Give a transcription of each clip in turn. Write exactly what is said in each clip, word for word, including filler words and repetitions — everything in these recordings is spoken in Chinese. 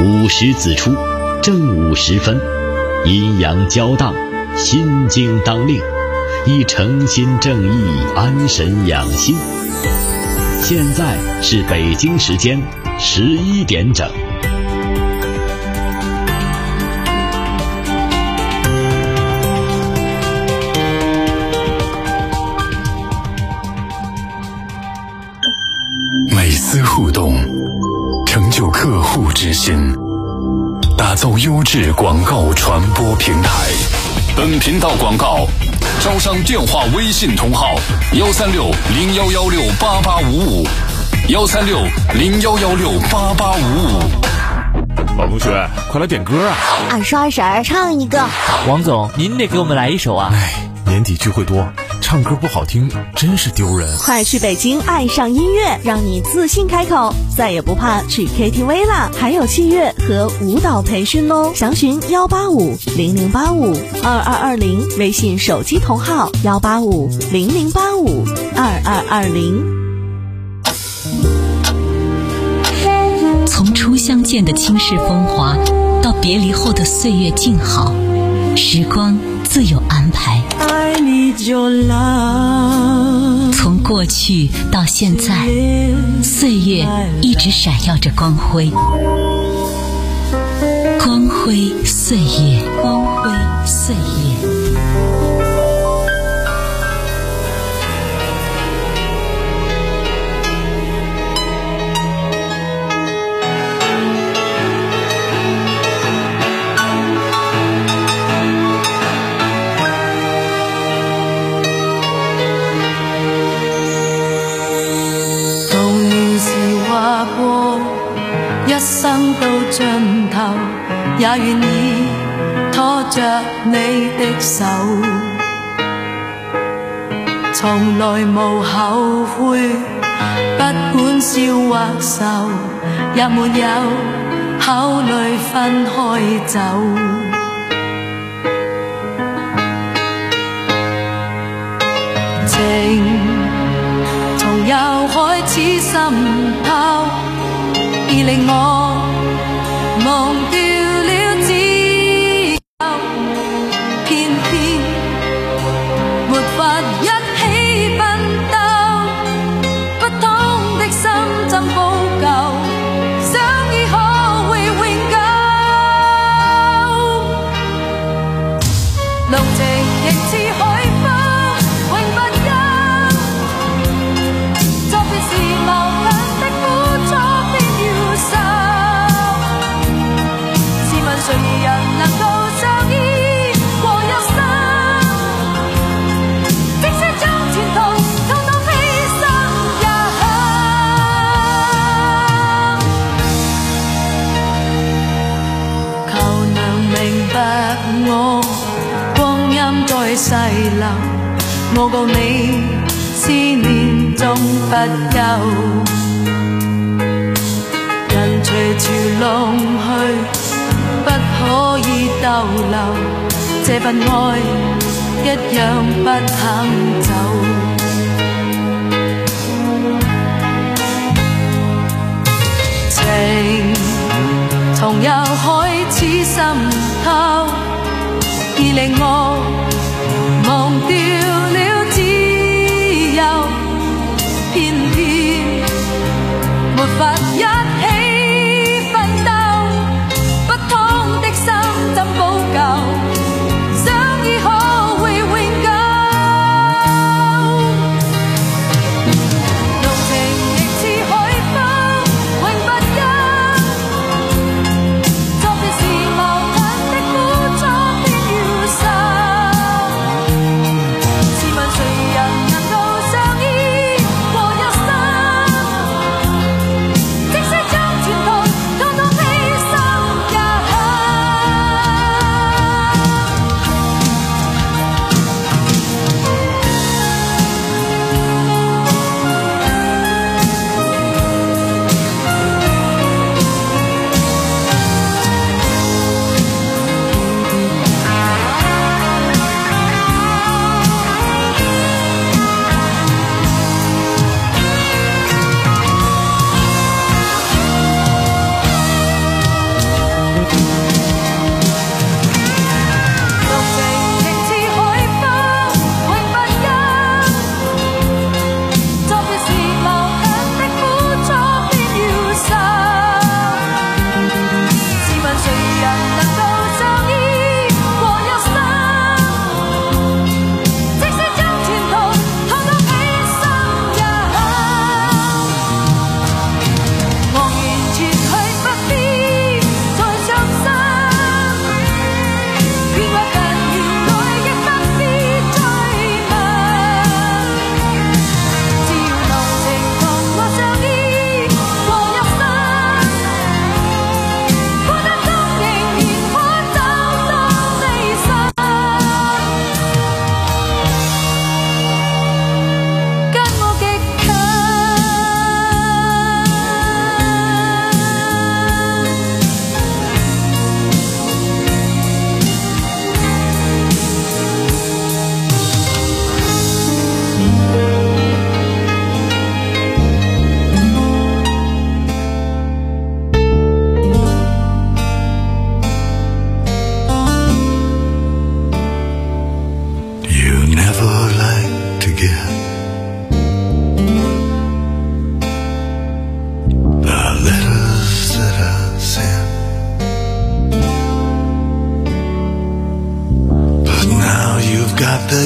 午时子出，正午时分，阴阳交荡，心经当令，以诚心正意安神养心。现在是北京时间十一点整。 每丝互动，成就客户之心，打造优质广告传播平台。本频道广告招商电话微信同号幺三六零幺幺六八八五五幺三六零幺幺六八八五五。 老同学，快来点歌啊！ 二叔二婶儿唱一个。 王总，您得给我们来一首啊！ 哎，年底聚会多，唱歌不好听真是丢人。 快去北京爱上音乐，让你自信开口，再也不怕去 K T V 啦！还有器乐和舞蹈培训哦，详询幺八五零零八五二二二零，微信手机同号幺八五零零八五二二二零。 从初相见的倾世风华，到别离后的岁月静好，时光自有安排。从过去到现在，岁月一直闪耀着光辉，光辉岁月，光辉岁月。 一生到盡頭，也願意拖着你的手，從來無後悔，不管笑或愁，也沒有考慮分開走。情從幼開始滲透，已令我忘掉了自由，偏偏沒法一起奮鬥，不通的心怎補救，想已可會永久，路程亦似海風永不休，作別時矛盾的苦楚誰人能夠相依過一生？即使將前途統統犧牲也肯。求能明白我光陰在逝流，我告你思念終不休。人隨潮浪去，不可以逗留，這份愛一樣不肯走。情從幼開始滲透，已令我忘掉了自由，偏偏沒法一起奮鬥，怎補救？想已可會永久，路程亦似海風永不休，作別時矛盾的苦楚偏要受，試問誰人能夠相依過一生？即使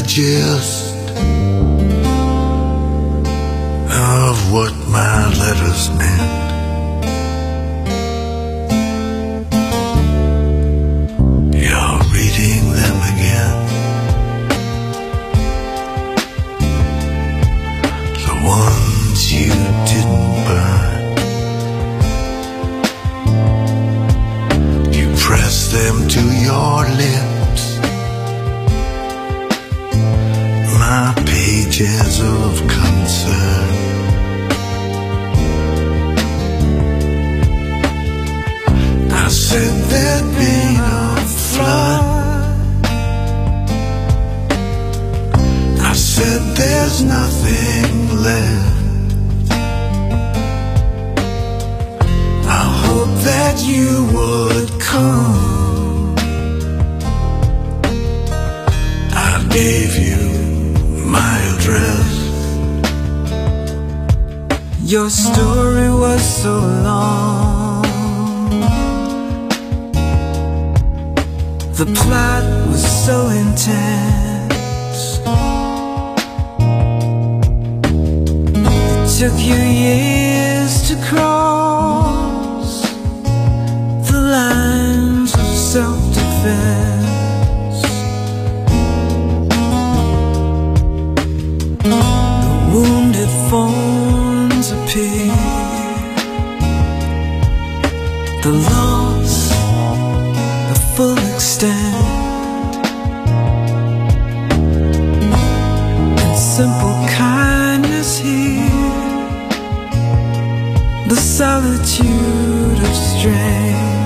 gist of what my letters meant. You're reading them again, the ones you didn't burn. You press them to your lips, my pages of concern. I said there'd been a flood. I said there's nothing left. I hope that you would come. I gave you my address. Your story was so long, the plot was so intense. It took you years to cross the lines of self-defense. The wounded fawns appear, the loss, the full extent, and simple kindness here, the solitude of strength.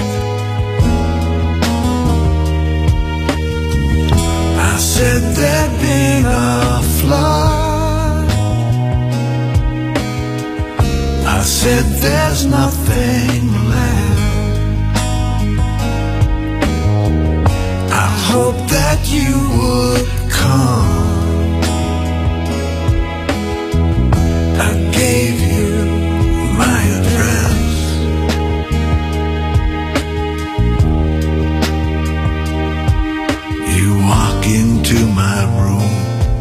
I said there'd been a flood. I said there's nothing left. I hope that you would come. I gave you my address. You walk into my room,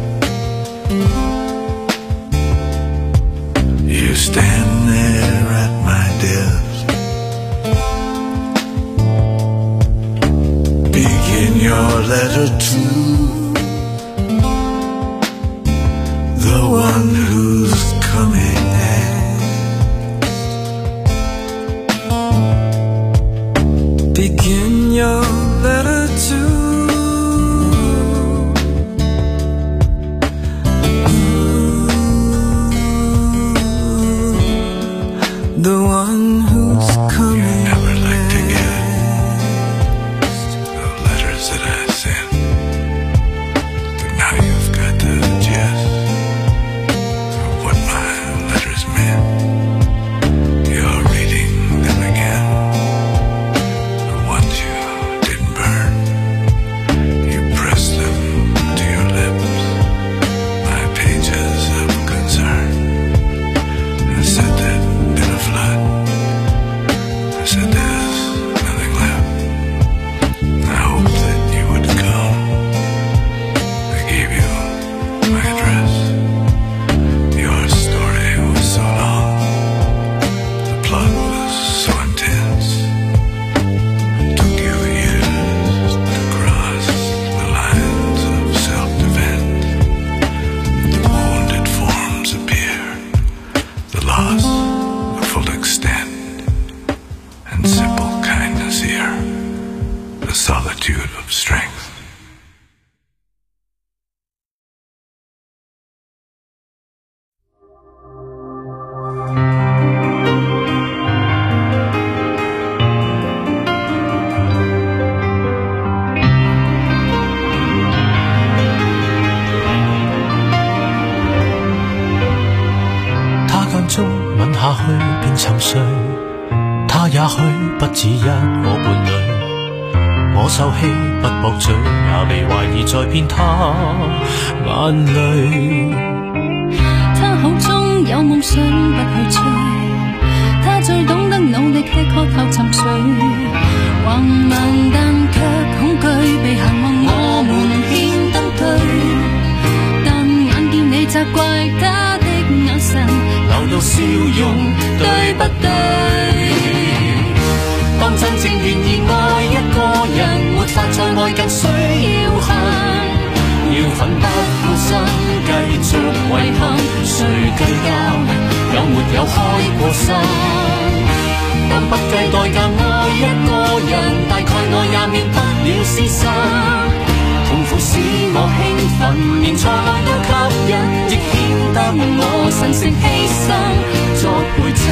you stand there at my desk. Begin your letter to the one who's coming next. Begin your letter to the one who's coming never like to get the letters that I sent, but now you've got the gist of what my letters meant. You're reading them again, the ones you didn't burn. You press them to your lips, my pages of concern. I said that in a flood. I said there's nothing left. I hope that you would come. I gave you my address. Your story was so long, the plot was so intense. It took you years to cross the lines of self-defense. The wounded forms appear, the loss, the full extent, and simple kindness here, the solitude of strength. 他間中吻下去便沉睡，他也許不止一個伴侶。我受氣不駁嘴，也被懷疑在騙他眼淚。 他口中有夢想不去追，他最懂得努力吃喝後沉睡，橫蠻但卻恐懼被行運我們牽登對。 容，對不對？當真正願意愛一個人，沒法在愛更需要恨，要奮不顧身繼續遺憾，誰計較有沒有開過心？當不計代價愛一個人，大概我也免不了廝殺。痛苦使我興奮，連錯愛都吸引，亦顯得我神聖犧牲作陪襯。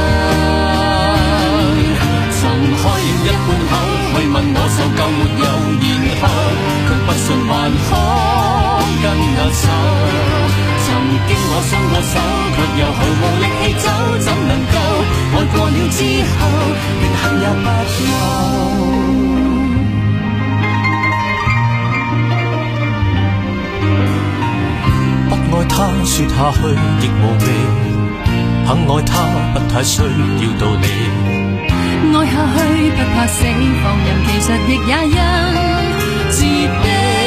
曾開了一半口去問我受夠沒有，然後卻不信還可跟我走。曾經我鬆過手，卻又毫無力氣走，怎能夠愛過了之後，連恨也不留？不愛他說下去亦無味，肯愛他不太需要道理。 愛下去不怕死，放任其實亦也因自卑。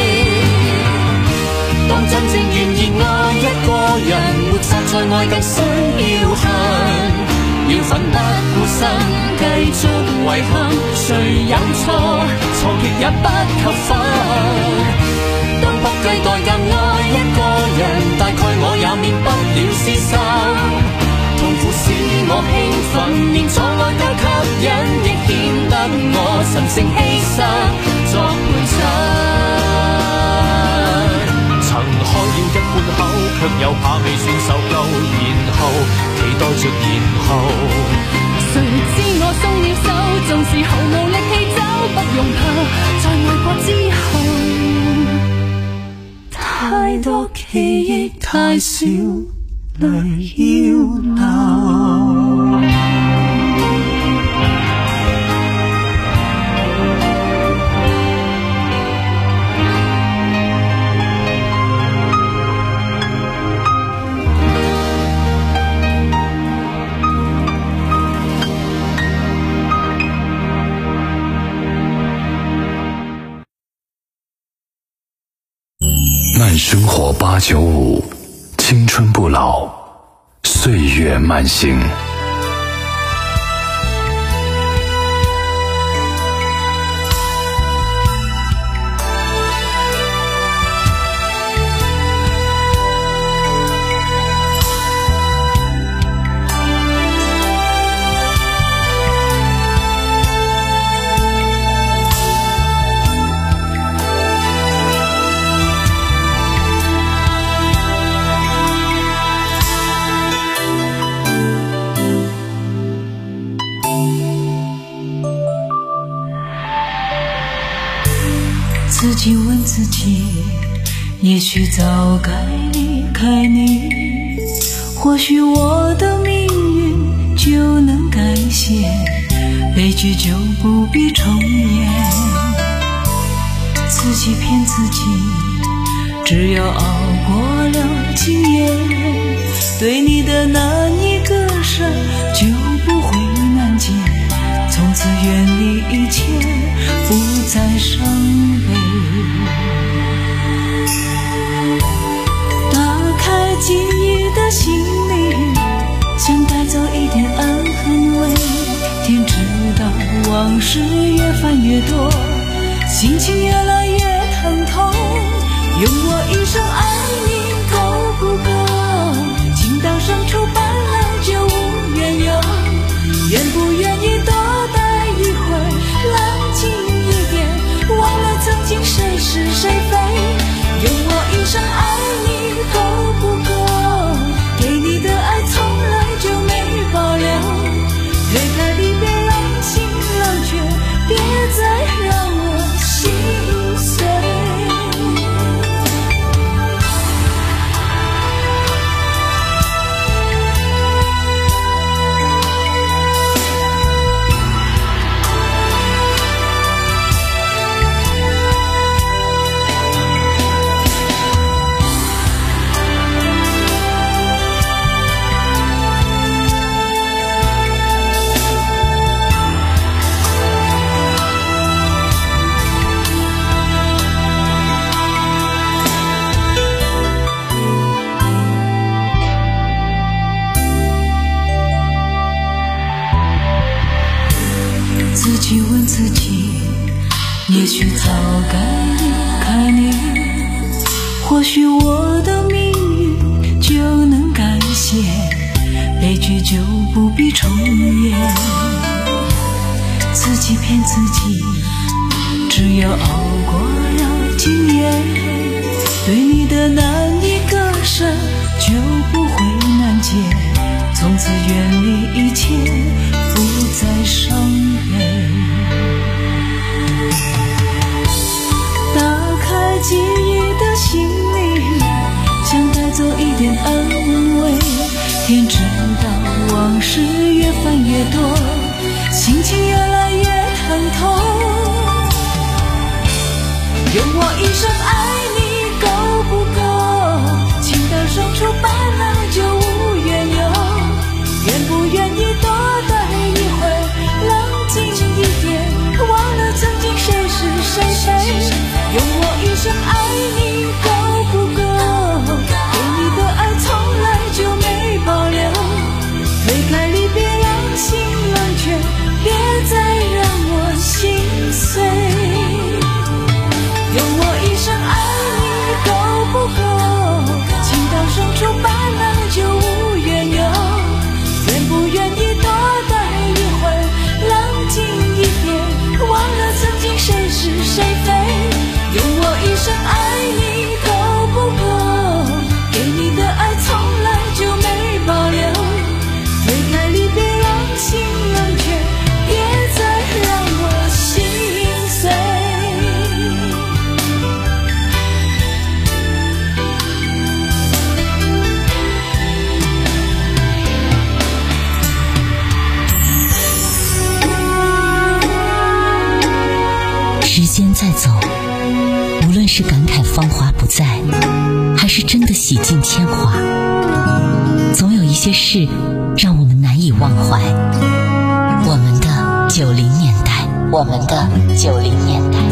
當真正願意愛一個人，沒法再愛更需要恨，要奮不顧身繼續遺憾，誰有錯，錯極也不扣分。當不計代價愛一個人，大概我也免不了廝殺。痛苦使我興奮，連錯愛都吸引，亦顯得我神聖犧牲作陪襯。曾開了一半口，卻又怕未算受夠，然後期待着然後。 誰知我鬆了手，縱是毫無力氣走，不用怕，在愛過之後，太多記憶太少，淚要流。 慢生活八九五，青春不老，岁月慢行。 自己问自己，也许早该离开你，或许我的命运就能改写，悲剧就不必重演。自己骗自己，只要熬过了今夜，对你的那一个伤就不会难解，从此远离一切，不再伤悲。打开记忆的行李，想带走一点安恨味，天知道往事越翻越多，心情越来越疼痛，用我一生爱你够不够？情到深处本来就无缘由，愿不愿意多待一会儿，冷静一点，忘了曾经谁是谁非，用我一生爱你够不够？给你的爱从来就没保留，推开离别冷清冷却，别再让我心碎。 自己，也许早该离开你，或许我的命运就能改写，悲剧就不必重演。自己骗自己，只要熬过了今夜，对你的难以割舍就不会难解，从此远离一切，不再伤悲。打开记忆的行李，想带走一点安慰，天知道往事越翻越多，心情越来越疼痛。用我一生爱你够不够？情到深处罢了就无缘由，愿不愿意多待一会，冷静一点，忘了曾经谁是谁非。用我一生爱你够不够？给你的爱从来就没保留，推开离别让心冷却，别再让我心碎。用我一生爱你够不够？情到深处罢了就无缘由，愿不愿意多待一会，冷静一点，忘了曾经谁是谁非。用我一生爱你够不够？给你的爱从来就没保留，推开离别让心冷却，别再让我心碎。 时间在走，无论是感慨芳华不再，还是真的洗尽铅华，总有一些事让我们难以忘怀。我们的九零年代，我们的九零年代。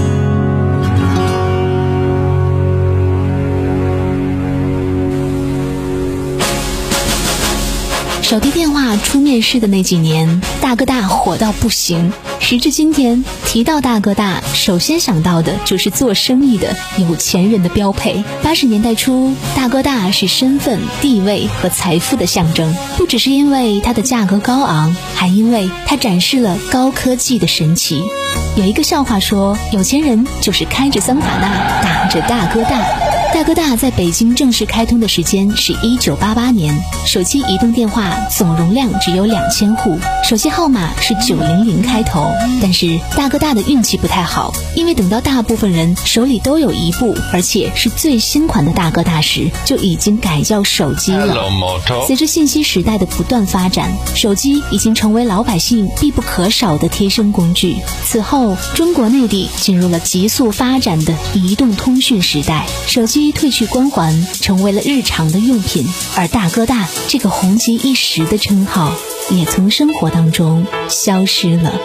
手提电话出面试的那几年，大哥大火到不行。时至今天，提到大哥大，首先想到的就是做生意的有钱人的标配。八十年代初，大哥大是身份、地位和财富的象征，不只是因为它的价格高昂，还因为它展示了高科技的神奇。有一个笑话说，有钱人就是开着桑塔纳，打着大哥大。大哥大在北京正式开通的时间是一九八八年，手机移动电话总容量只有两千户，手机号码是九零零开头。但是大哥大的运气不太好，因为等到大部分人手里都有一部，而且是最新款的大哥大时，就已经改叫手机了。随着信息时代的不断发展，手机已经成为老百姓必不可少的贴身工具。此后，中国内地进入了急速发展的移动通讯时代，手机褪去光环，成为了日常的用品，而大哥大这个红极一时的称号也从生活当中消失了。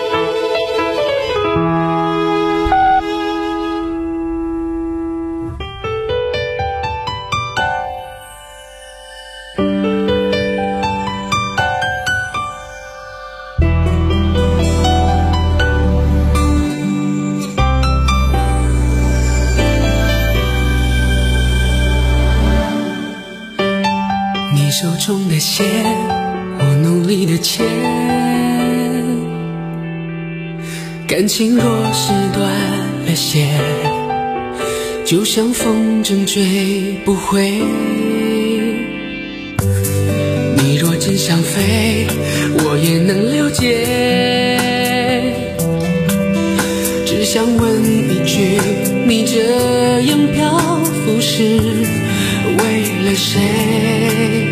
手中的线，我努力的牵，感情若是断了线，就像风筝追不回。你若真想飞，我也能了解，只想问一句，你这样漂浮是为了谁？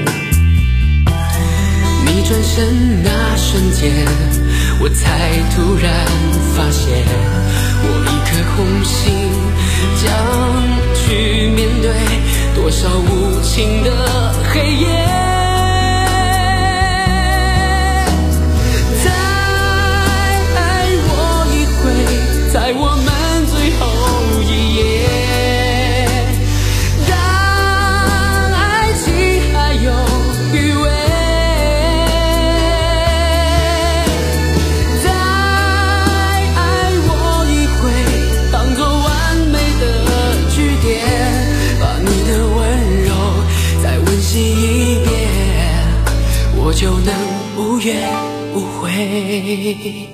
转身那瞬间，我才突然发现，我一颗红心将去面对多少无情的黑夜。再爱我一回，在我们最后一夜，当爱情还有余味， 我就能无怨无悔。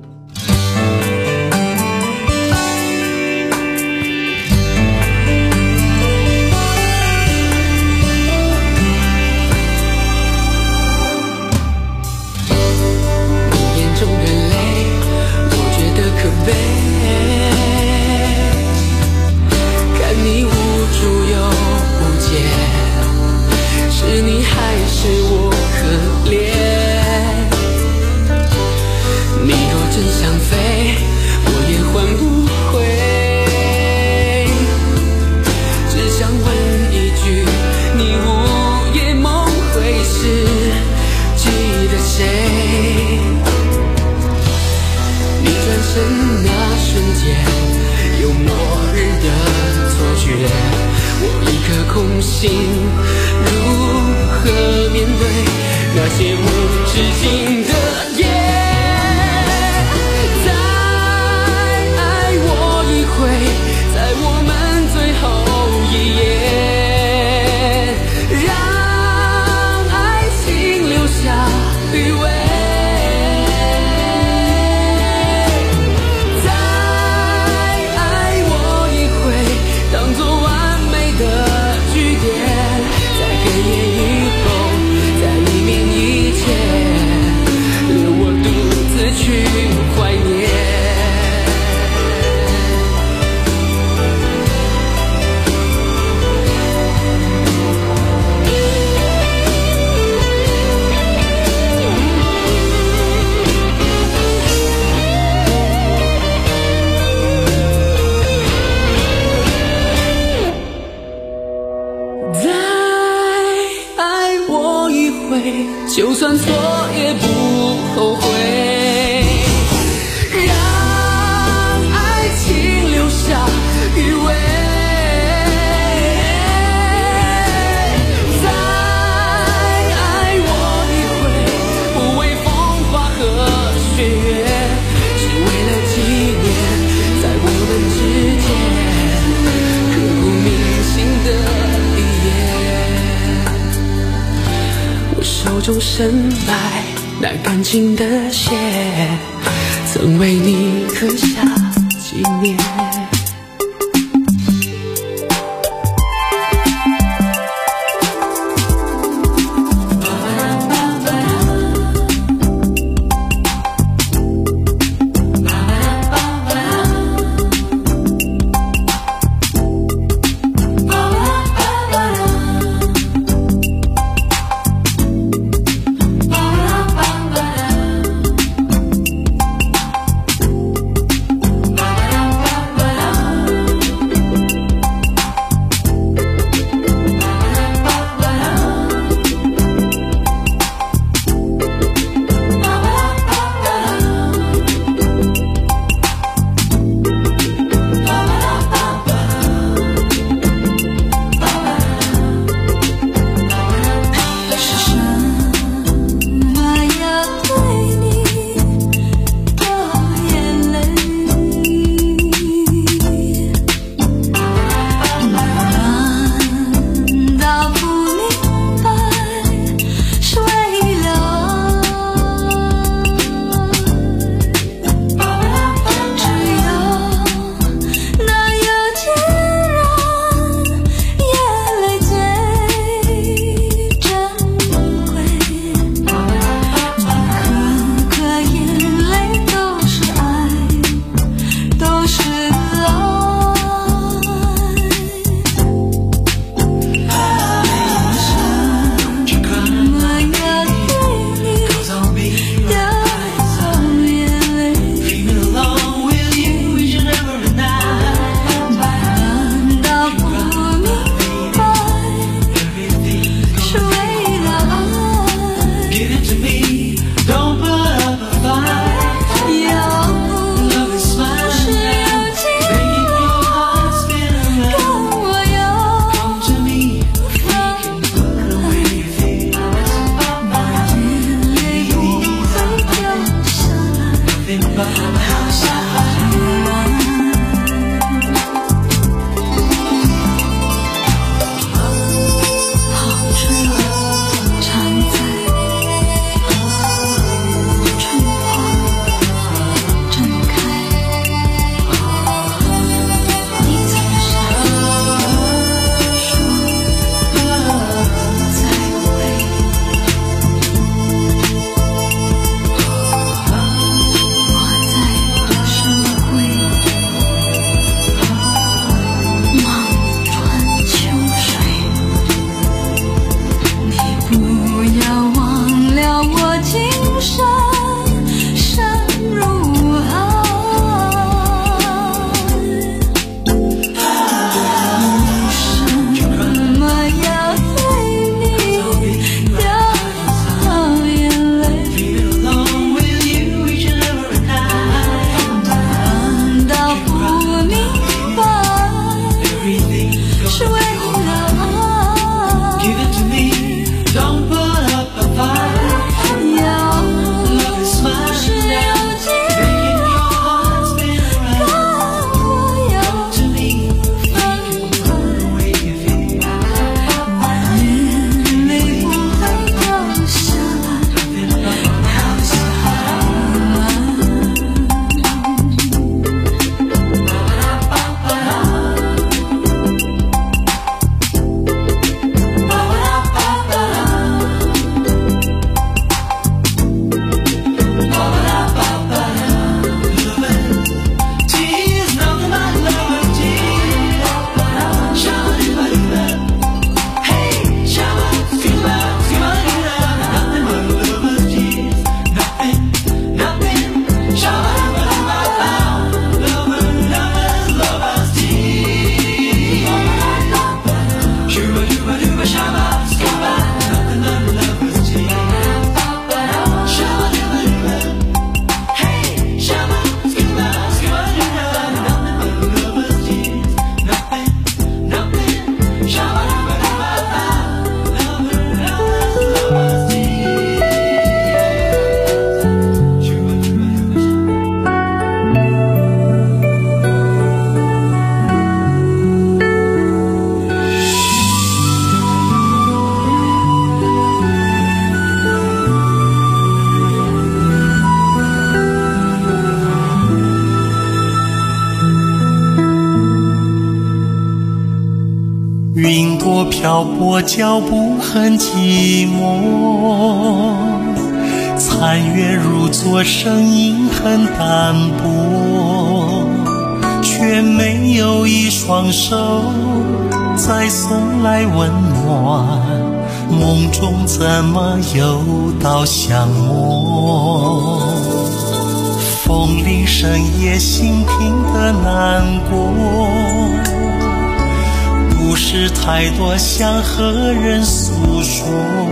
心如何面对那些无止境的夜？再爱我一回，在我们最后一夜，让爱情留下余味。再爱我一回，当作完美的句点，在黑夜以后，在一面一切，留我独自去怀念。就算错也不后悔，让爱情留下余味。再爱我一回，不为风花和雪月，只为了纪念在我们之间刻骨铭心的一页。我手中深埋那感情的线，曾为你刻下纪念。 好漂泊，脚步很寂寞，残月如昨，声音很淡薄，却没有一双手再送来温暖，梦中怎么又到相摸？风铃深夜心停的难过，不是太多想和人诉说。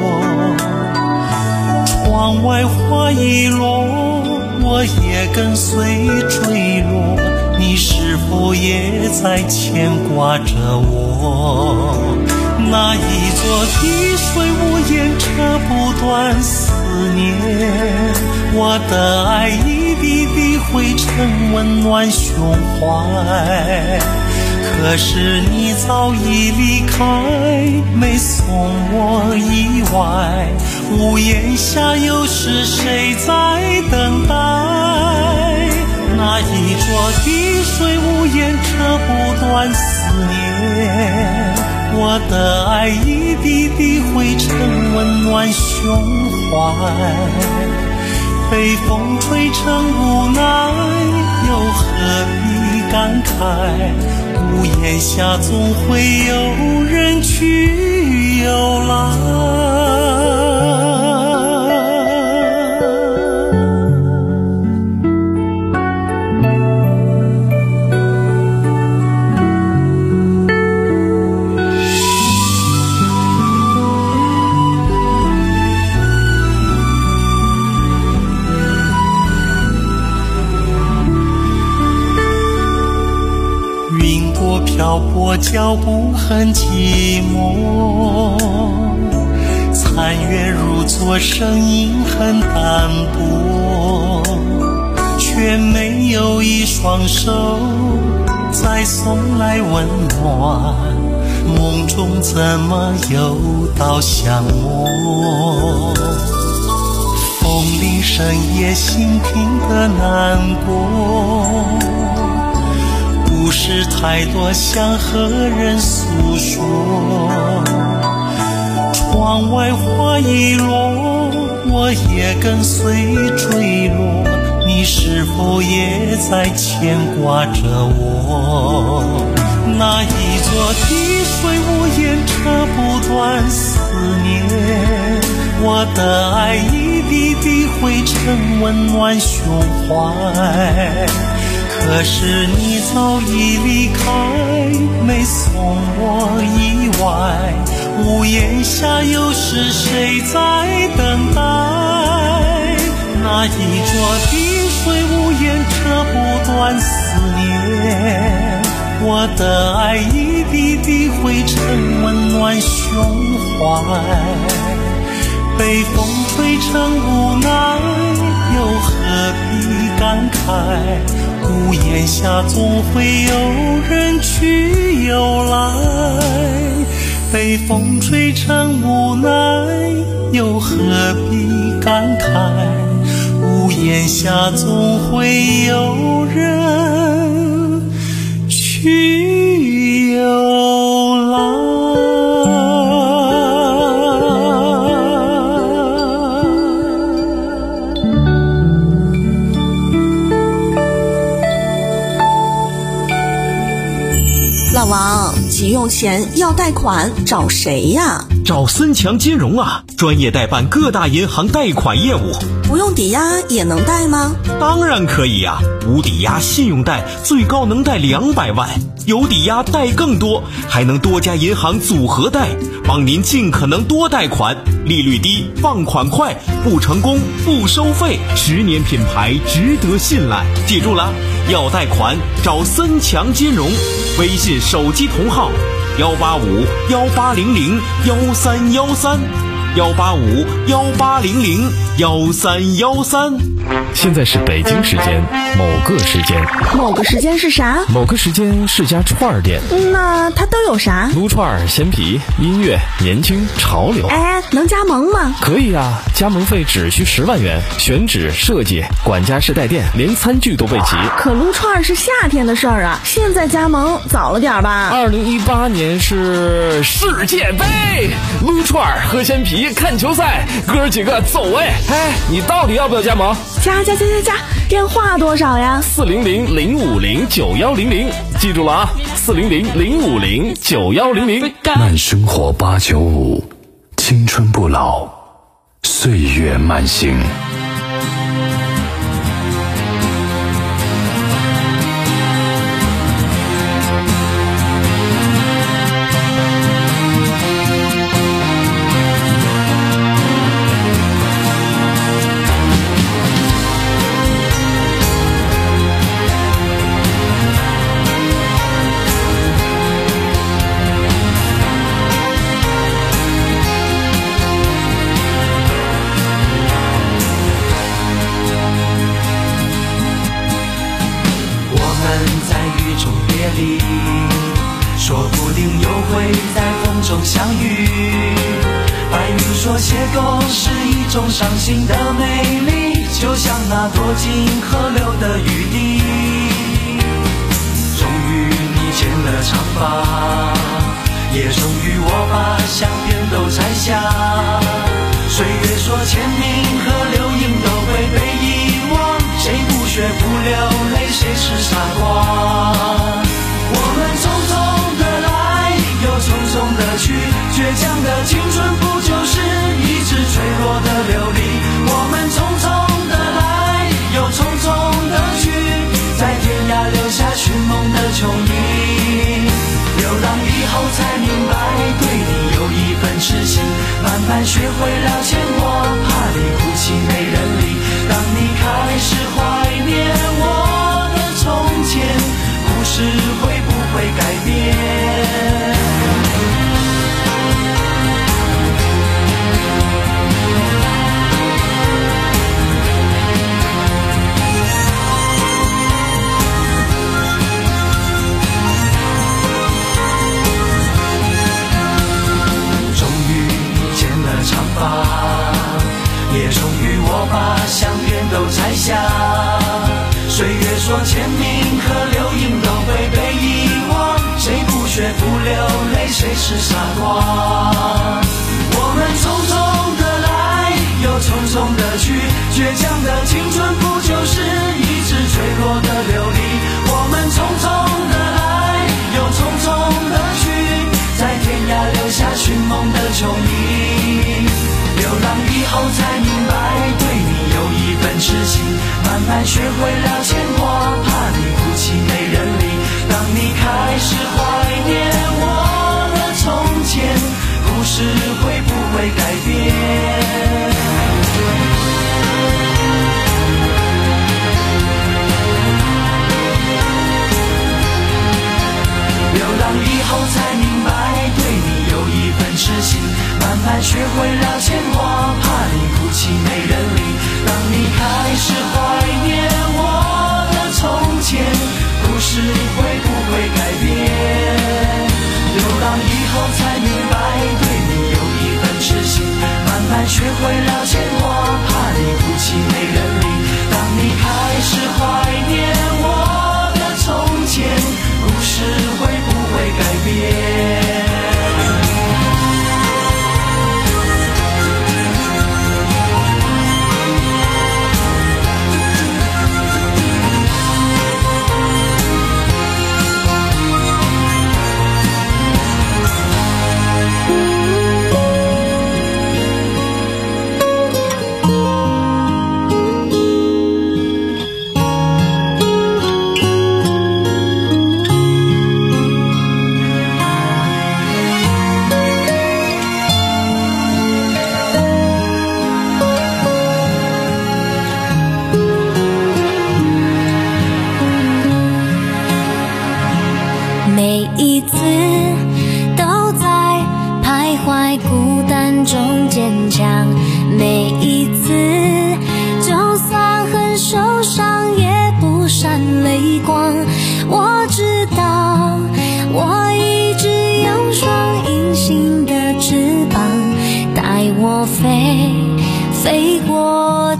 窗外花一落，我也跟随坠落，你是否也在牵挂着我？那一座滴水无言，扯不断思念，我的爱一滴滴汇成温暖胸怀，可是你早已离开，没送我意外，屋檐下又是谁在等待？那一座滴水无言，扯不断思念，我的爱一滴滴汇成温暖胸怀，被风吹成无奈，又何必感慨？屋檐下总会有人去又来。漂泊，脚步很寂寞，残月如昨，声音很淡薄，却没有一双手再送来温暖，梦中怎么又到相摸？风铃深夜心停的难过，不是太多想和人诉说。窗外花一落，我也跟随坠落，你是否也在牵挂着我？那一座滴水无言，扯不断思念，我的爱一滴滴汇成温暖胸怀，可是你早已离开，没送我意外，屋檐下又是谁在等待？那一座滴水无言，扯不断思念，我的爱一滴滴汇成温暖胸怀，被风吹成无奈，又何必感慨？屋檐下总会有人去又来，被风吹成无奈，又何必感慨？屋檐下总会有人去又来。 老王，急用钱要贷款找谁呀？ 找森强金融啊，专业代办各大银行贷款业务。 不用抵押也能贷吗？ 当然可以呀、啊，无抵押信用贷最高能贷两百万，有抵押贷更多，还能多家银行组合贷，帮您尽可能多贷款，利率低，放款快，不成功不收费，十年品牌值得信赖。记住了，要贷款找森强金融，微信手机同号幺八五幺八零零幺三幺三。 幺八五幺八零零幺三幺三。 现在是北京时间某个时间， 某个时间是啥？ 某个时间是家串儿店。 那它都有啥？ 撸串儿、鲜皮、音乐、年轻、潮流。 哎，能加盟吗？ 可以啊，加盟费只需十万元，选址、设计、管家式带电，连餐具都备齐。 可撸串儿是夏天的事儿啊，现在加盟早了点吧？ 二零一八年是世界杯，撸串儿、喝鲜皮、看球赛，哥几个走哎！哎，你到底要不要加盟？ 加加加加加，电话多少呀？ 四零零零五零九幺零零，记住了啊，四零零零五零九幺零零。 慢生活八九五，青春不老，岁月慢行。 说不定又会在风中相遇。白云说邂逅是一种伤心的美丽，就像那躲进河流的雨滴。终于你剪了长发，也终于我把相片都摘下。岁月说签名和留影都会被遗忘，谁不学不流泪，谁是傻瓜。我们匆匆的来，又匆匆的去，倔强的青春不就是一直脆弱的流离？我们匆匆的来，又匆匆的去，在天涯留下寻梦的琼影。流浪以后才明白，对你有一份痴心，慢慢学会了牵挂，怕你哭泣没人理。当你开始怀念我的从前，故事会不会改变？终于你剪了长发，也终于我把相片都摘下。岁月说签名和留影都会被遗忘，谁不学不流泪，谁是傻瓜。我们匆匆的来，又匆匆的去，倔强的青春不就是一直脆弱的流离？我们匆匆的来，又匆匆的去，在天涯留下寻梦的琼影。流浪以后才明白，对你有一份痴心，慢慢学会了牵挂，怕你哭泣没人理。当你开始怀念我的从前，故事会不会改变？流浪以后才明白，对你有一份痴心，慢慢学会了牵挂，怕你哭泣没人理。当你开始怀念我的从前，故事会不会改变？流浪以后才明白，对你有一份痴心，慢慢学会了牵挂，怕你哭泣没人理。当你开始怀念我的从前，故事会不会改变？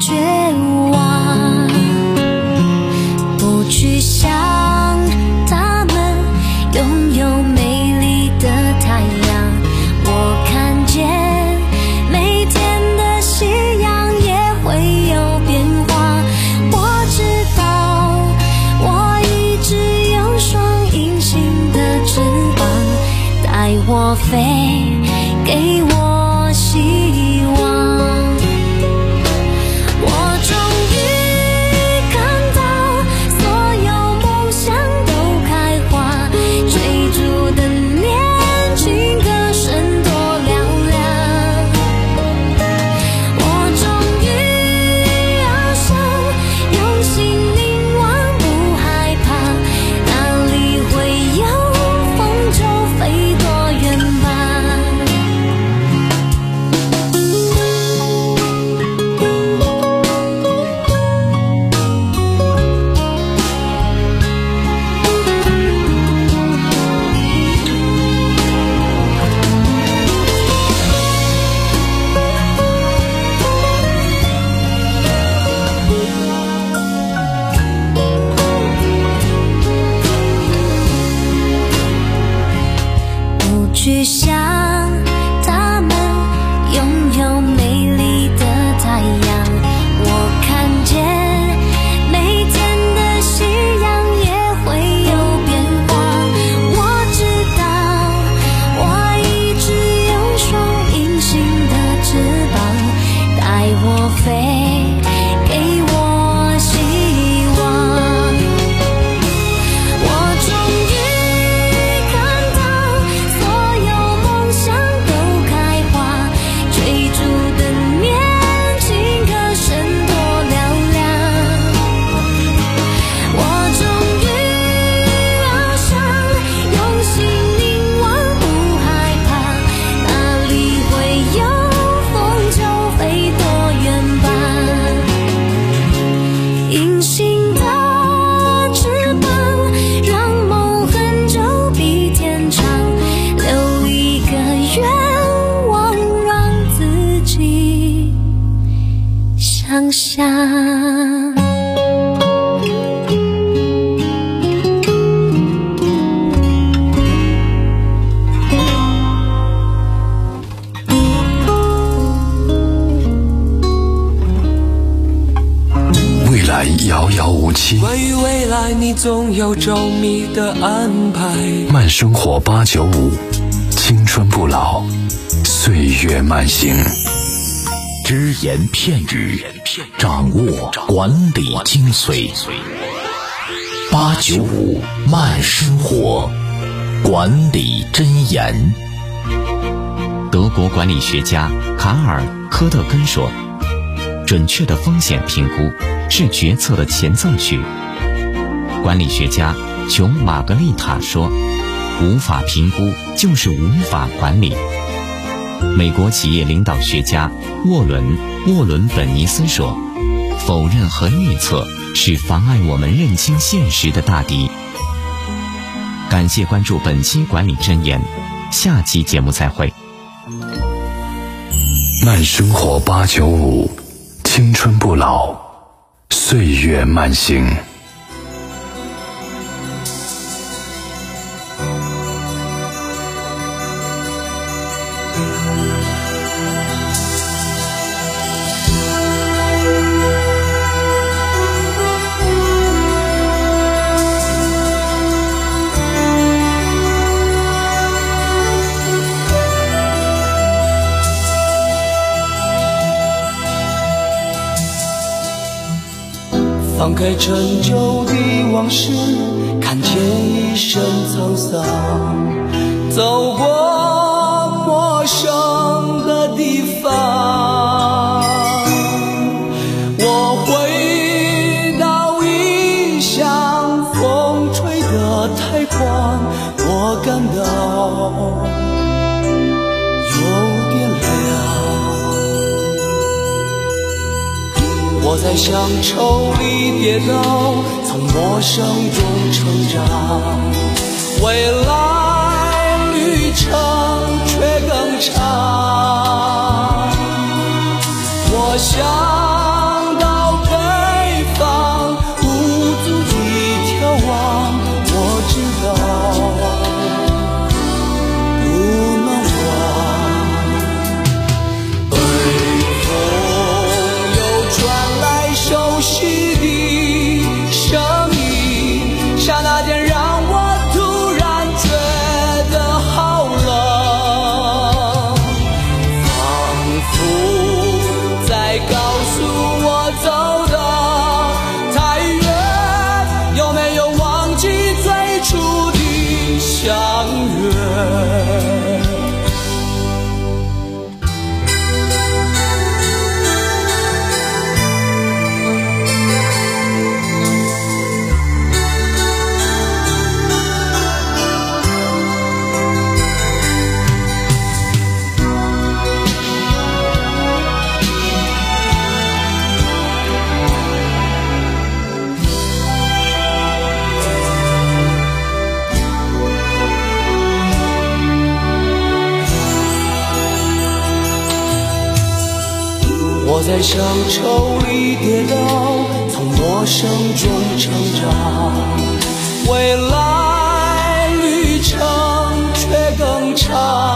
绝望，不去想他们拥有美丽的太阳。我看见每天的夕阳也会有变化，我知道我一直有双隐形的翅膀，带我飞，给我希望。我终于看到所有梦想都开花，追逐的年轻歌声多嘹亮。我终于翱翔，用心凝望，不害怕，哪里会有风就飞多远吧。不去想他们拥有美丽的太阳，我看见每天的夕阳也会有变化。我知道我一直有双隐形的翅膀，带我飞，给我希望。我终于看到所有梦想都开花，追逐的年轻歌声多嘹亮。我终于翱翔，用心凝望，不害怕，哪里会有风就飞多远吧。隐形的翅膀，让梦很久比天长，留一个愿望让自己想象。 未来遥遥无期， 关于未来，你总有周密的安排。 慢生活八九五，青春不老，岁月慢行。 只言片语，掌握管理精髓。八九五慢生活，管理箴言。 德国管理学家卡尔·科特根说，准确的风险评估是决策的前奏曲。管理学家琼·玛格丽塔说，无法评估就是无法管理。美国企业领导学家沃伦·沃伦本尼斯说，否认和预测是妨碍我们认清现实的大敌。感谢关注本期管理箴言，下期节目再会。 慢生活八九五，青春不老，岁月慢行。 放开陈旧的往事，看见一身沧桑，走过陌生的地方。我回到异乡，风吹得太狂，我感到有点凉。我在乡愁里跌倒，从陌生中成长，未来旅程却更长。我想到在乡愁里跌倒，从陌生中成长，未来旅程却更长。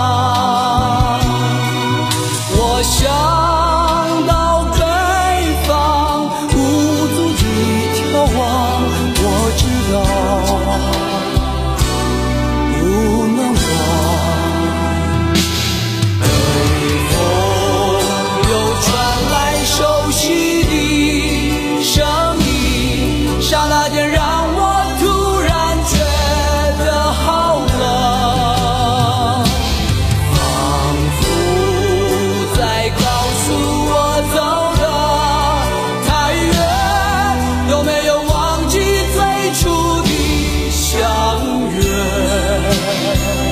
我想到对方无足地眺望，我知道不能忘。北风又传来熟悉的声音，刹那间让我突然觉得好冷，仿佛在告诉我走得太远，有没有忘记最初的相约。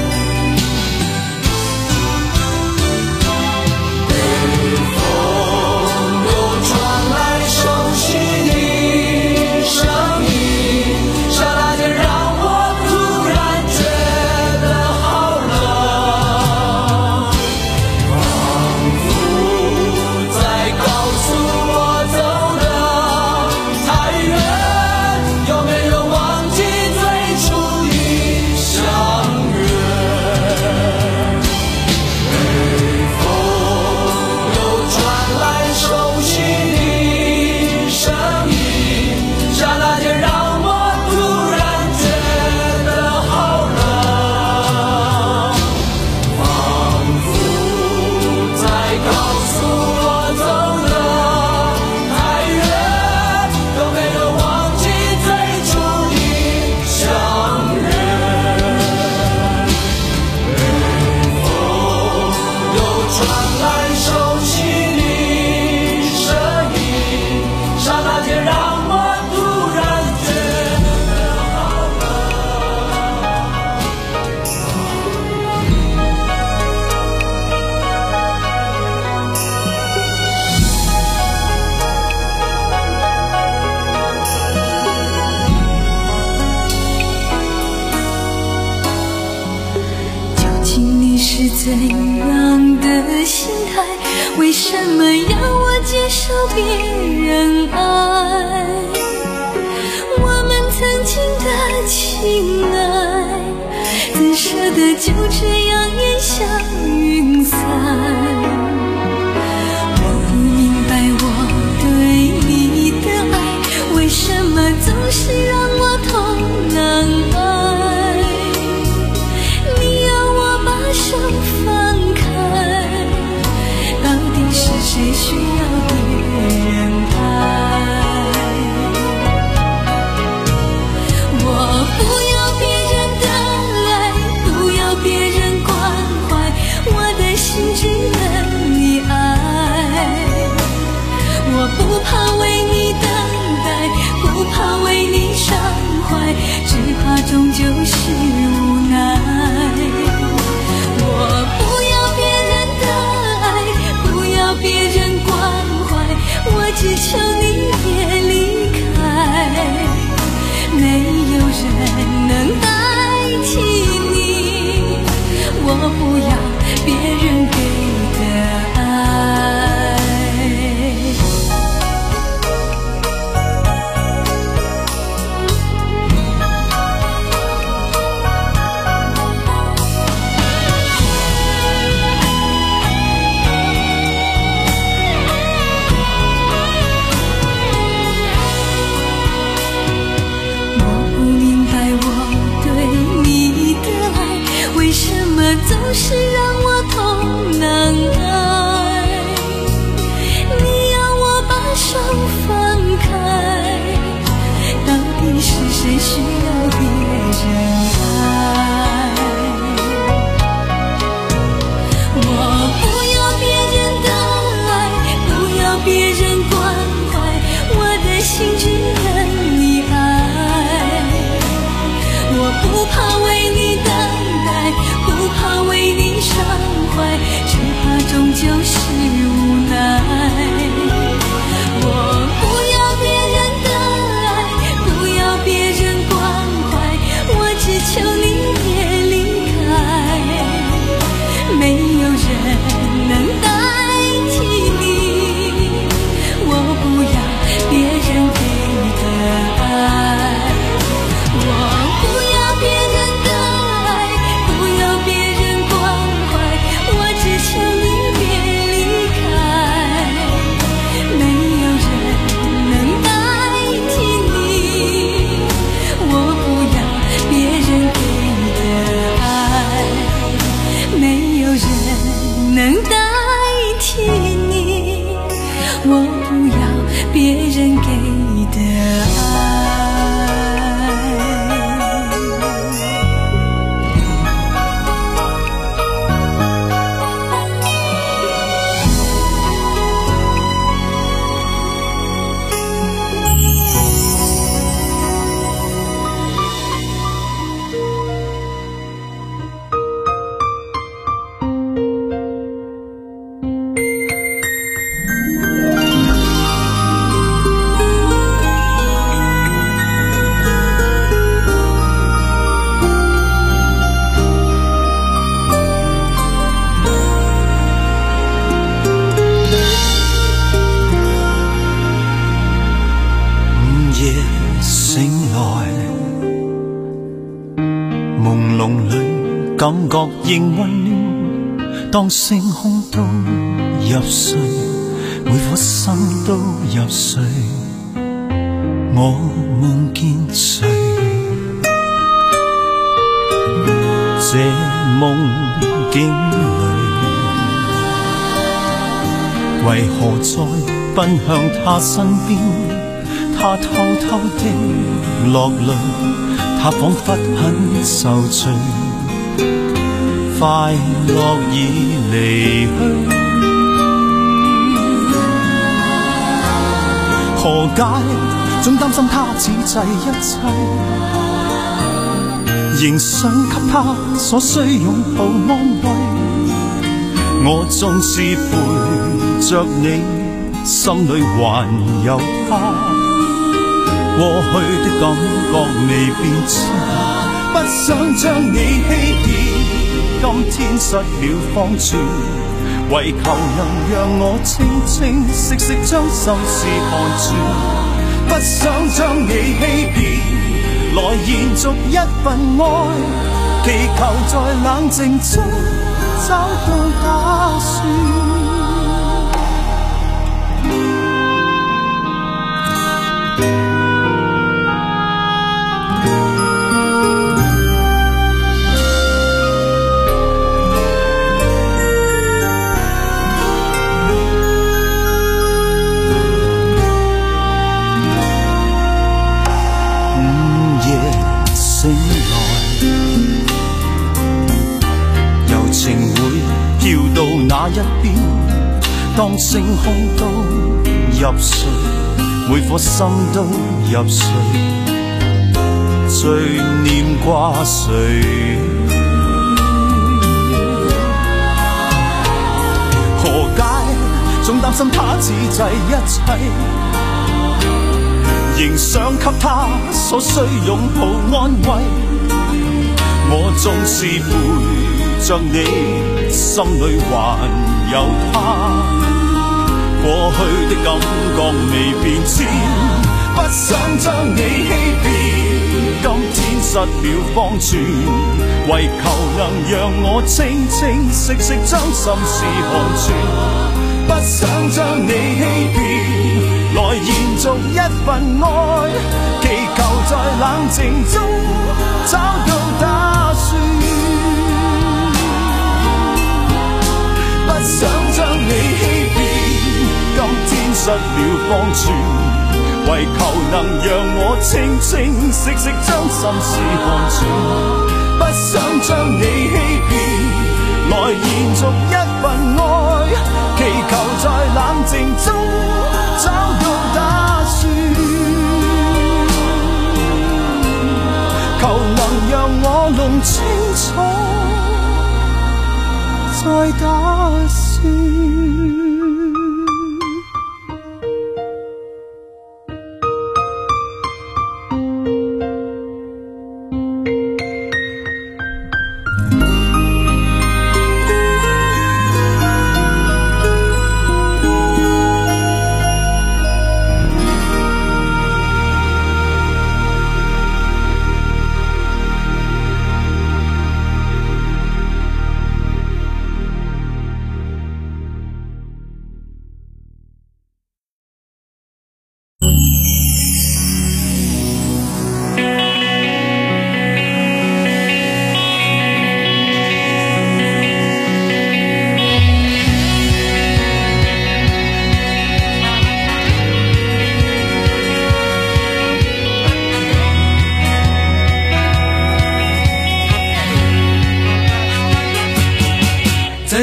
怎样的心态，为什么要我接受别人爱？我们曾经的情爱，怎舍得就这样烟消云散？我不明白我对你的爱，为什么总是让我痛难挨？你要我把手放开，到底是谁需要别人爱？我不要别人的爱，不要别人关怀，我的心只能你爱。我不怕为你等待，不怕为你伤怀，只怕终究是无奈。我不要别人的爱，不要别人关怀，我只求你别离开。没有人能代替你，我不要别人给的爱。总是让我痛难挨，你要我把手放开，到底是谁需要别人爱？我不要别人的爱，不要别人关怀，我的心只能你爱。我不怕为你等待，不怕为你伤别人给的爱。 感覺仍溫暖，當星空都入睡，每顆心都入睡，我夢見誰？這夢境裏，為何再奔向他身邊？他偷偷的落淚，他彷彿很受罪。快樂已離去，何解總擔心他只制一切，仍想給他所需擁抱安慰。我縱是陪着你，心裏還有他，過去的感覺未變遷，不想將你欺騙。今天失了方寸，為求能讓我清清晰晰將心事看穿，不想將你欺騙，來延續一份愛，祈求在冷靜中找到打算。那一邊，當星空都入睡，每顆心都入睡，最念掛誰？何解總擔心他只制一切，仍想給他所需擁抱安慰。我縱是陪着你，心裏還有他，過去的感覺未變遷，不想將你欺騙，今天失了方寸，為求能讓我清清晰晰將心事看穿，不想將你欺騙，來延續一份愛，祈求在冷靜中找到打算。不想將你欺騙，今天失了方寸，為求能讓我清清晰晰將心事看穿，不想將你欺騙，來延續一份愛，祈求在冷靜中找到打算，求能讓我弄清楚再打算。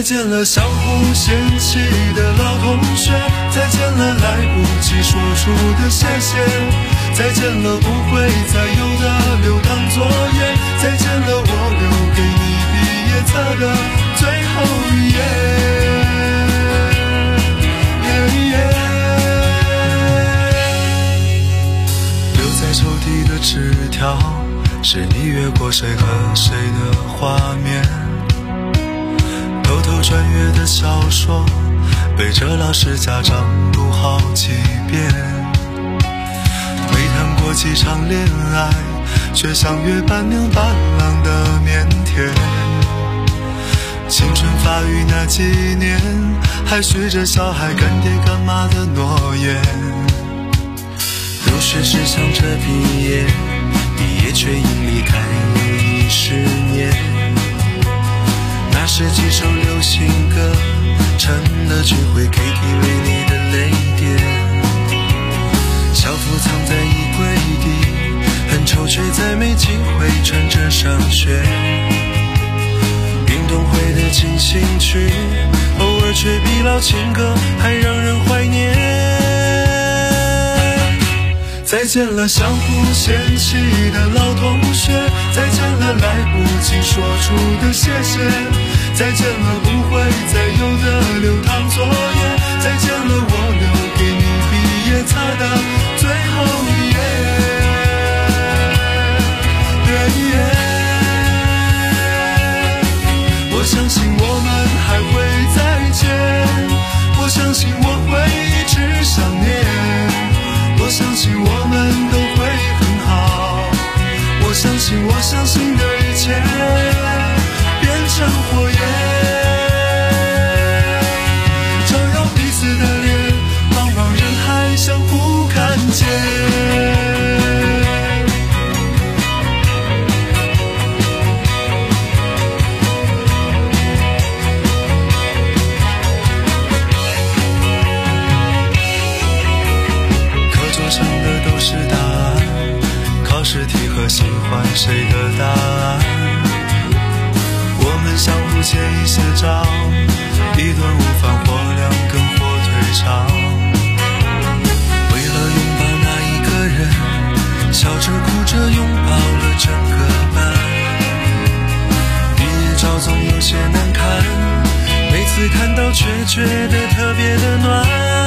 再见了相互嫌弃的老同学，再见了来不及说出的谢谢，再见了不会再有的留堂作业，再见了我留给你毕业册的最后一页。留在抽屉的纸条，是你越过谁和谁的画面，偷偷穿越的小说，背着老师家长读好几遍。没谈过几场恋爱，却相约半明半朗的腼腆。青春发育那几年，还许着小孩干爹干妈的诺言。入学时想着毕业，毕业却因离开又一十年。那十几首流行歌成了聚会 K T V 里的泪点，校服藏在衣柜底，很丑却再没机会穿着上学。运动会的进行曲，偶尔却比老情歌还让人怀念。再见了相互嫌弃的老同学，再见了来不及说出的谢谢，再见了不会再有的留堂作业，再见了我留给你毕业册的最后一页。我相信我们还会再见，我相信我会一直想念，我相信我们都会很好，我相信我相信的一切变成火焰，照耀彼此的脸，茫茫人海相互看见。试题和喜欢谁的答案，我们相互借一些招，一顿午饭或两根火腿肠，为了拥抱那一个人，笑着哭着拥抱了整个班。毕业照总有些难看，每次看到却觉得特别的暖。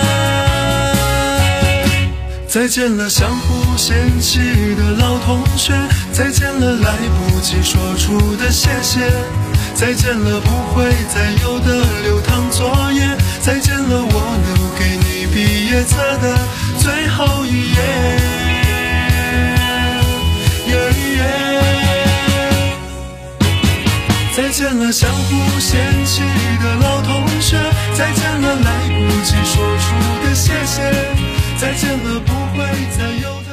再见了相互嫌弃的老同学，再见了来不及说出的谢谢，再见了不会再有的留堂作业，再见了我留给你毕业册的最后一页。再见了相互嫌弃的老同学，再见了来不及说出的谢谢，再见了不会再有